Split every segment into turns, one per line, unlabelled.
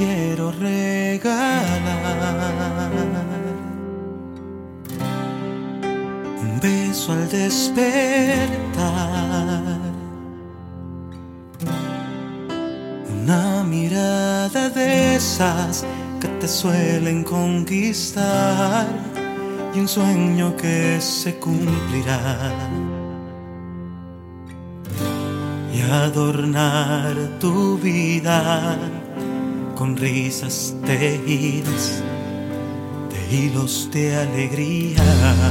quiero regalar un beso al despertar, una mirada de esas que te suelen conquistar y un sueño que se cumplirá, y adornar tu vida con risas tejidas de hilos de alegría.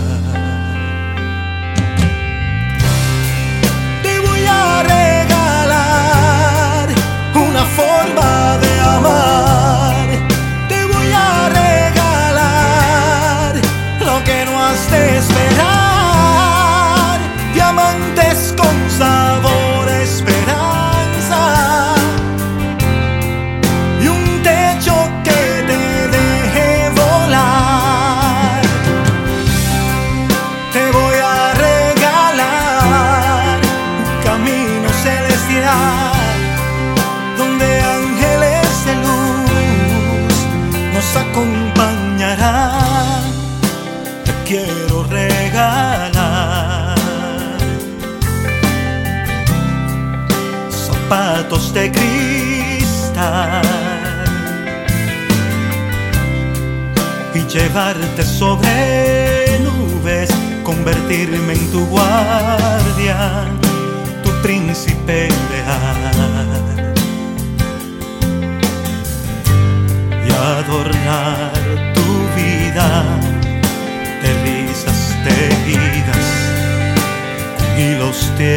Te voy a regalar una forma de amar, te voy a regalar lo que no has de esperar, diamantes con sabor a esperanza y un techo que te deje volar. Te voy a regalar un camino celestial donde ángeles de luz nos acompañarán. Te quiero regalar zapatos de cristal y llevarte sobre nubes, convertirme en tu guardián, tu príncipe leal, y adornar tu vida de risas tejidas con hilos de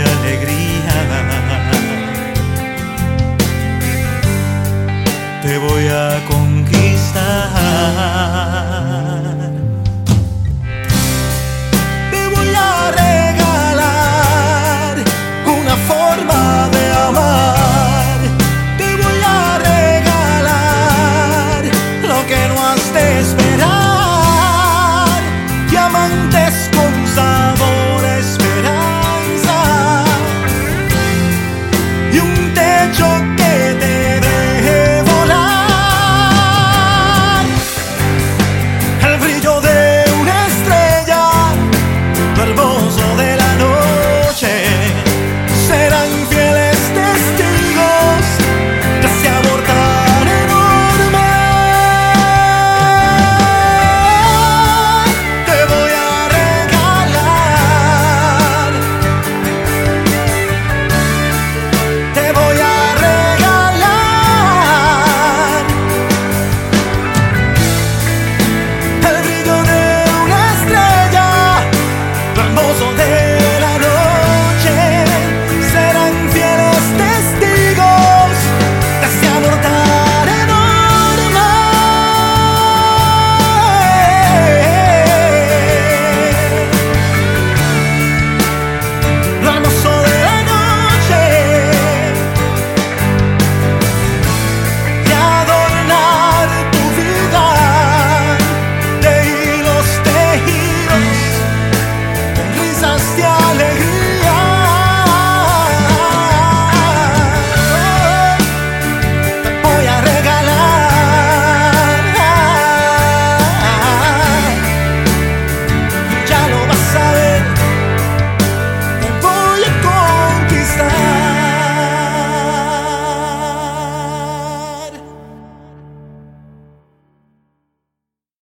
alegría. Te voy a